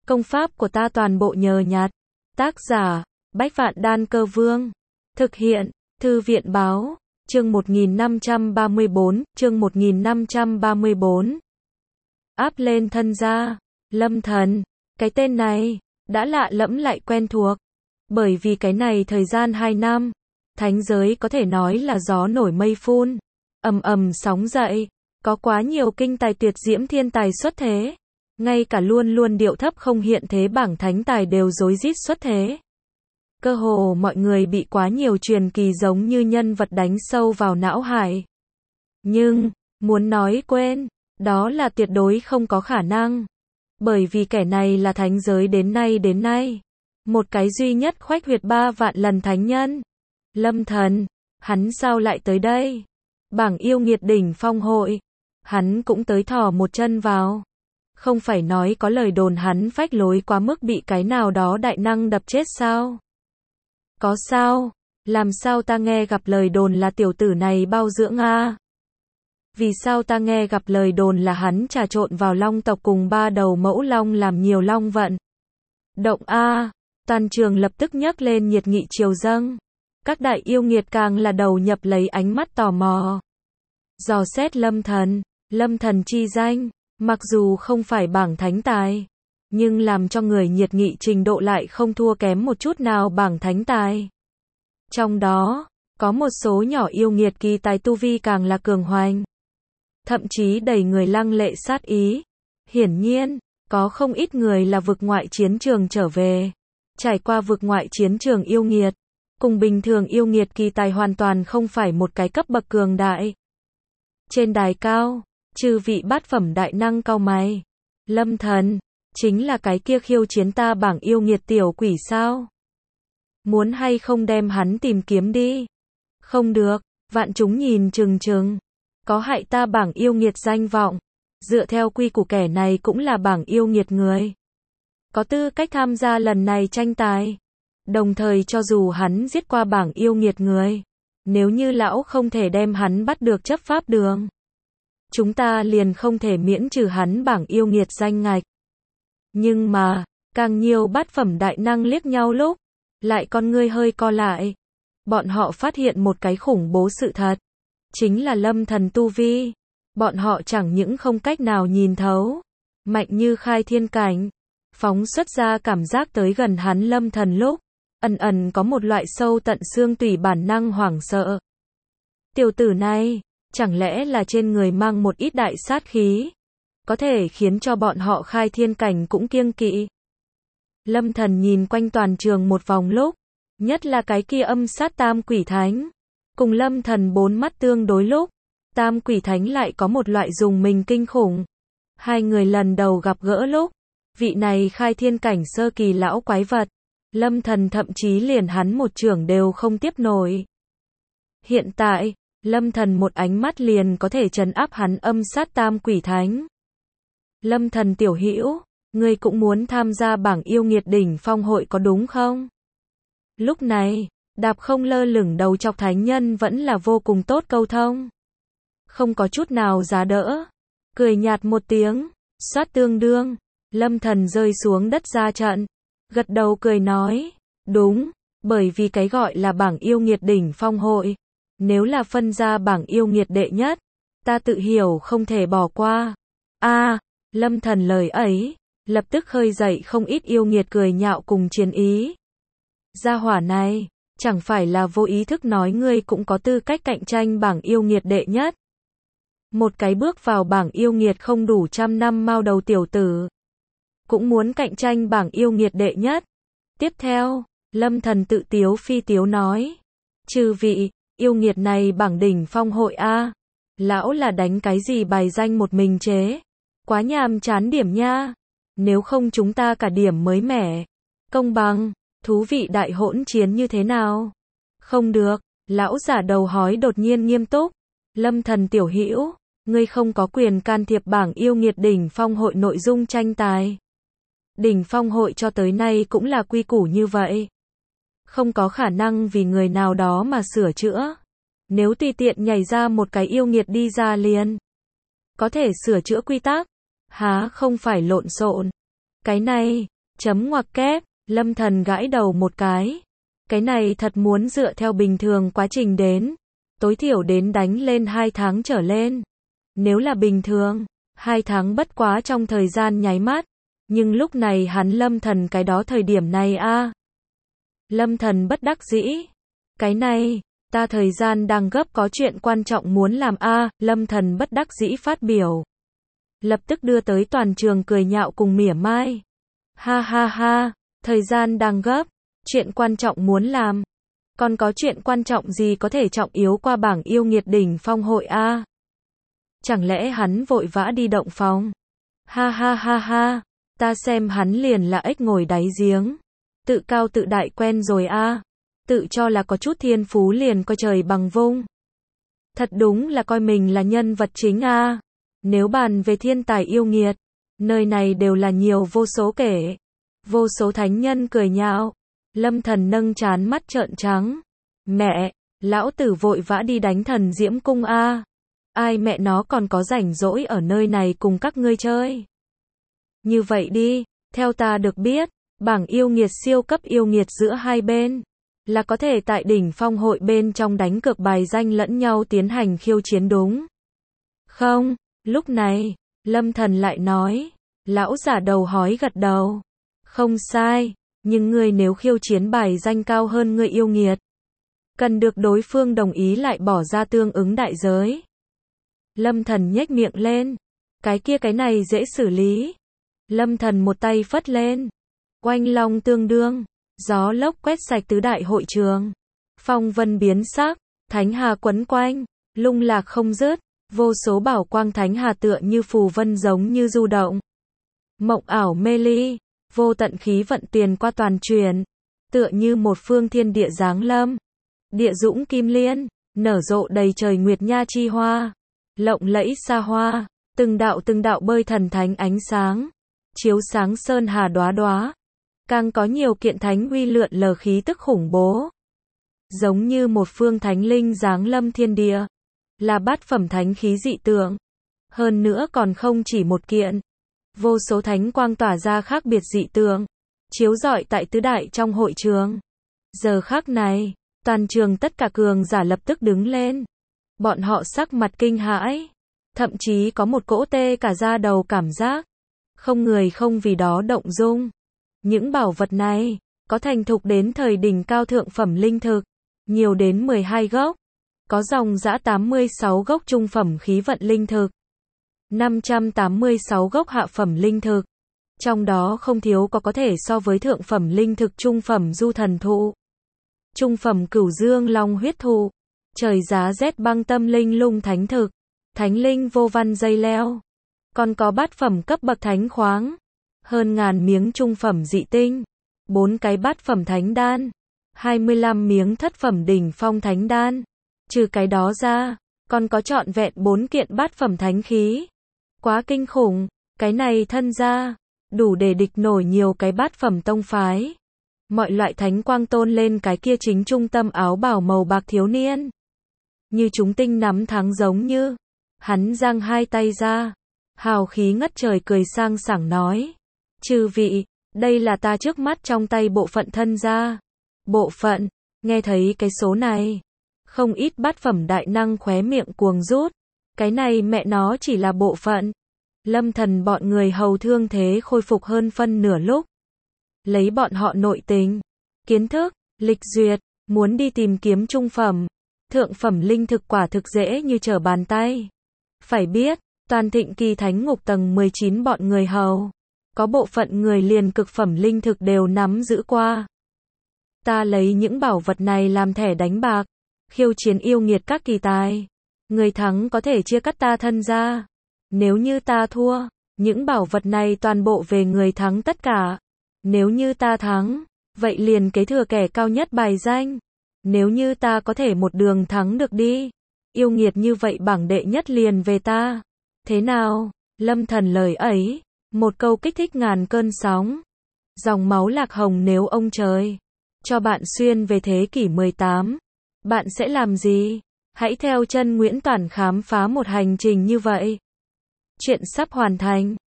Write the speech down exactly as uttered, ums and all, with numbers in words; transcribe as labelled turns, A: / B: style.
A: Công pháp của ta toàn bộ nhờ nhặt. Tác giả, Bách Vạn Đan Cơ Vương. Thực hiện, Thư viện Báo. Chương một nghìn năm trăm ba mươi bốn, chương một nghìn năm trăm ba mươi bốn. Áp lên thân gia, Lâm Thần. Cái tên này, đã lạ lẫm lại quen thuộc. Bởi vì cái này thời gian hai năm, thánh giới có thể nói là gió nổi mây phun, ầm ầm sóng dậy, có quá nhiều kinh tài tuyệt diễm thiên tài xuất thế. Ngay cả luôn luôn điệu thấp không hiện thế bảng thánh tài đều rối rít xuất thế. Cơ hồ mọi người bị quá nhiều truyền kỳ giống như nhân vật đánh sâu vào não hải. Nhưng, muốn nói quên, đó là tuyệt đối không có khả năng. Bởi vì kẻ này là thánh giới đến nay đến nay. Một cái duy nhất khoách huyệt ba vạn lần thánh nhân. Lâm Thần, hắn sao lại tới đây? Bảng yêu nghiệt đỉnh phong hội, hắn cũng tới thò một chân vào. Không phải nói có lời đồn hắn phách lối quá mức bị cái nào đó đại năng đập chết sao? Có sao? Làm sao ta nghe gặp lời đồn là tiểu tử này bao dưỡng a? Vì sao ta nghe gặp lời đồn là hắn trà trộn vào long tộc cùng ba đầu mẫu long làm nhiều long vận? Động a, toàn trường lập tức nhấc lên nhiệt nghị triều dâng. Các đại yêu nghiệt càng là đầu nhập lấy ánh mắt tò mò. Dò xét Lâm Thần, Lâm Thần chi danh, mặc dù không phải bảng thánh tài, nhưng làm cho người nhiệt nghị trình độ lại không thua kém một chút nào bảng thánh tài. Trong đó, có một số nhỏ yêu nghiệt kỳ tài tu vi càng là cường hoành. Thậm chí đầy người lăng lệ sát ý. Hiển nhiên, có không ít người là vực ngoại chiến trường trở về. Trải qua vực ngoại chiến trường yêu nghiệt, cùng bình thường yêu nghiệt kỳ tài hoàn toàn không phải một cái cấp bậc cường đại. Trên đài cao, chư vị bát phẩm đại năng cau mày. Lâm Thần, chính là cái kia khiêu chiến ta bảng yêu nghiệt tiểu quỷ sao? Muốn hay không đem hắn tìm kiếm đi? Không được, vạn chúng nhìn chừng chừng. Có hại ta bảng yêu nghiệt danh vọng. Dựa theo quy củ kẻ này cũng là bảng yêu nghiệt người. Có tư cách tham gia lần này tranh tài. Đồng thời cho dù hắn giết qua bảng yêu nghiệt người, nếu như lão không thể đem hắn bắt được chấp pháp đường, chúng ta liền không thể miễn trừ hắn bảng yêu nghiệt danh ngạch. Nhưng mà, càng nhiều bát phẩm đại năng liếc nhau lúc, lại con ngươi hơi co lại. Bọn họ phát hiện một cái khủng bố sự thật. Chính là Lâm Thần tu vi. Bọn họ chẳng những không cách nào nhìn thấu, mạnh như khai thiên cảnh, phóng xuất ra cảm giác tới gần hắn Lâm Thần lúc, ẩn ẩn có một loại sâu tận xương tủy bản năng hoảng sợ. Tiểu tử này, chẳng lẽ là trên người mang một ít đại sát khí, có thể khiến cho bọn họ khai thiên cảnh cũng kiêng kỵ. Lâm Thần nhìn quanh toàn trường một vòng lúc, nhất là cái kia âm sát tam quỷ thánh, cùng Lâm Thần bốn mắt tương đối lúc, tam quỷ thánh lại có một loại dùng mình kinh khủng. Hai người lần đầu gặp gỡ lúc, vị này khai thiên cảnh sơ kỳ lão quái vật, Lâm Thần thậm chí liền hắn một chưởng đều không tiếp nổi. Hiện tại, Lâm Thần một ánh mắt liền có thể trấn áp hắn âm sát tam quỷ thánh. Lâm Thần tiểu hữu, ngươi cũng muốn tham gia bảng yêu nghiệt đỉnh phong hội có đúng không? Lúc này, đạp không lơ lửng đầu chọc thánh nhân vẫn là vô cùng tốt câu thông. Không có chút nào giá đỡ. Cười nhạt một tiếng, xoát tương đương, Lâm Thần rơi xuống đất ra trận. Gật đầu cười nói, đúng, bởi vì cái gọi là bảng yêu nghiệt đỉnh phong hội. Nếu là phân ra bảng yêu nghiệt đệ nhất, ta tự hiểu không thể bỏ qua. A, à, Lâm Thần lời ấy, lập tức khơi dậy không ít yêu nghiệt cười nhạo cùng chiến ý. Gia hỏa này, chẳng phải là vô ý thức nói ngươi cũng có tư cách cạnh tranh bảng yêu nghiệt đệ nhất. Một cái bước vào bảng yêu nghiệt không đủ trăm năm mao đầu tiểu tử, cũng muốn cạnh tranh bảng yêu nghiệt đệ nhất. Tiếp theo, Lâm Thần tự tiếu phi tiếu nói, chư vị, yêu nghiệt này bảng đỉnh phong hội a, lão là đánh cái gì bài danh một mình chế, quá nhàm chán điểm nha, nếu không chúng ta cả điểm mới mẻ, công bằng, thú vị đại hỗn chiến như thế nào? Không được, lão giả đầu hói đột nhiên nghiêm túc, Lâm Thần tiểu hữu, ngươi không có quyền can thiệp bảng yêu nghiệt đỉnh phong hội nội dung tranh tài. Đỉnh phong hội cho tới nay cũng là quy củ như vậy. Không có khả năng vì người nào đó mà sửa chữa. Nếu tùy tiện nhảy ra một cái yêu nghiệt đi ra liền, có thể sửa chữa quy tắc, há không phải lộn xộn. Cái này, Chấm ngoặc kép, Lâm Thần gãi đầu một cái. Cái này thật muốn dựa theo bình thường quá trình đến, tối thiểu đến đánh lên hai tháng trở lên. Nếu là bình thường, hai tháng bất quá trong thời gian nháy mắt. Nhưng lúc này hắn Lâm Thần cái đó thời điểm này a à. Lâm Thần bất đắc dĩ. Cái này, ta thời gian đang gấp có chuyện quan trọng muốn làm a à. Lâm Thần bất đắc dĩ phát biểu. Lập tức đưa tới toàn trường cười nhạo cùng mỉa mai. Ha ha ha, thời gian đang gấp, chuyện quan trọng muốn làm. Còn có chuyện quan trọng gì có thể trọng yếu qua bảng yêu nghiệt đỉnh phong hội a à? Chẳng lẽ hắn vội vã đi động phòng? Ha ha ha ha, ta xem hắn liền là ếch ngồi đáy giếng. Tự cao tự đại quen rồi a à. Tự cho là có chút thiên phú liền coi trời bằng vung. Thật đúng là coi mình là nhân vật chính a à. Nếu bàn về thiên tài yêu nghiệt, nơi này đều là nhiều vô số kể. Vô số thánh nhân cười nhạo. Lâm Thần nâng trán mắt trợn trắng. Mẹ, lão tử vội vã đi đánh thần diễm cung a à. Ai mẹ nó còn có rảnh rỗi ở nơi này cùng các ngươi chơi. Như vậy đi, theo ta được biết, bảng yêu nghiệt siêu cấp yêu nghiệt giữa hai bên, là có thể tại đỉnh phong hội bên trong đánh cược bài danh lẫn nhau tiến hành khiêu chiến đúng. Không, lúc này, Lâm Thần lại nói, lão giả đầu hói gật đầu. Không sai, nhưng ngươi nếu khiêu chiến bài danh cao hơn ngươi yêu nghiệt, cần được đối phương đồng ý lại bỏ ra tương ứng đại giới. Lâm Thần nhếch miệng lên. Cái kia cái này dễ xử lý. Lâm Thần một tay phất lên. Oanh long tương đương. Gió lốc quét sạch tứ đại hội trường. Phong vân biến sắc. Thánh hà quấn quanh. Lung lạc không dứt. Vô số bảo quang thánh hà tựa như phù vân giống như du động. Mộng ảo mê ly. Vô tận khí vận tiền qua toàn truyền. Tựa như một phương thiên địa giáng lâm. Địa dũng kim liên. Nở rộ đầy trời nguyệt nha chi hoa. Lộng lẫy xa hoa, từng đạo từng đạo bơi thần thánh ánh sáng, chiếu sáng sơn hà đóa đóa. Càng có nhiều kiện thánh uy lượn lờ khí tức khủng bố. Giống như một phương thánh linh giáng lâm thiên địa, là bát phẩm thánh khí dị tượng. Hơn nữa còn không chỉ một kiện, vô số thánh quang tỏa ra khác biệt dị tượng, chiếu rọi tại tứ đại trong hội trường. Giờ khắc này, toàn trường tất cả cường giả lập tức đứng lên. Bọn họ sắc mặt kinh hãi, thậm chí có một cỗ tê cả da đầu cảm giác. Không người không vì đó động dung. Những bảo vật này, có thành thục đến thời đỉnh cao thượng phẩm linh thực, nhiều đến mười hai gốc. Có dòng dã tám mươi sáu gốc trung phẩm khí vận linh thực, năm trăm tám mươi sáu gốc hạ phẩm linh thực. Trong đó không thiếu có có thể so với thượng phẩm linh thực trung phẩm du thần thụ, trung phẩm cửu dương long huyết thụ. Trời giá rét băng tâm linh lung thánh thực, thánh linh vô văn dây leo. Còn có bát phẩm cấp bậc thánh khoáng, hơn ngàn miếng trung phẩm dị tinh, bốn cái bát phẩm thánh đan, hai mươi lăm miếng thất phẩm đỉnh phong thánh đan. Trừ cái đó ra, còn có trọn vẹn bốn kiện bát phẩm thánh khí. Quá kinh khủng, cái này thân ra, đủ để địch nổi nhiều cái bát phẩm tông phái. Mọi loại thánh quang tôn lên cái kia chính trung tâm áo bào màu bạc thiếu niên. Như chúng tinh nắm thắng giống như. Hắn giang hai tay ra. Hào khí ngất trời cười sang sảng nói. Chư vị, đây là ta trước mắt trong tay bộ phận thân gia. Bộ phận, nghe thấy cái số này. Không ít bát phẩm đại năng khóe miệng cuồng rút. Cái này mẹ nó chỉ là bộ phận. Lâm Thần bọn người hầu thương thế khôi phục hơn phân nửa lúc. Lấy bọn họ nội tình, kiến thức, lịch duyệt, muốn đi tìm kiếm trung phẩm. Thượng phẩm linh thực quả thực dễ như trở bàn tay. Phải biết, toàn thịnh kỳ thánh ngục tầng mười chín bọn người hầu, có bộ phận người liền cực phẩm linh thực đều nắm giữ qua. Ta lấy những bảo vật này làm thẻ đánh bạc, khiêu chiến yêu nghiệt các kỳ tài. Người thắng có thể chia cắt ta thân ra. Nếu như ta thua, những bảo vật này toàn bộ về người thắng tất cả. Nếu như ta thắng, vậy liền kế thừa kẻ cao nhất bài danh. Nếu như ta có thể một đường thắng được đi, yêu nghiệt như vậy bảng đệ nhất liền về ta. Thế nào? Lâm Thần lời ấy, một câu kích thích ngàn cơn sóng. Dòng máu lạc hồng nếu ông trời cho bạn xuyên về thế kỷ mười tám, bạn sẽ làm gì? Hãy theo chân Nguyễn Toản khám phá một hành trình như vậy. Chuyện sắp hoàn thành.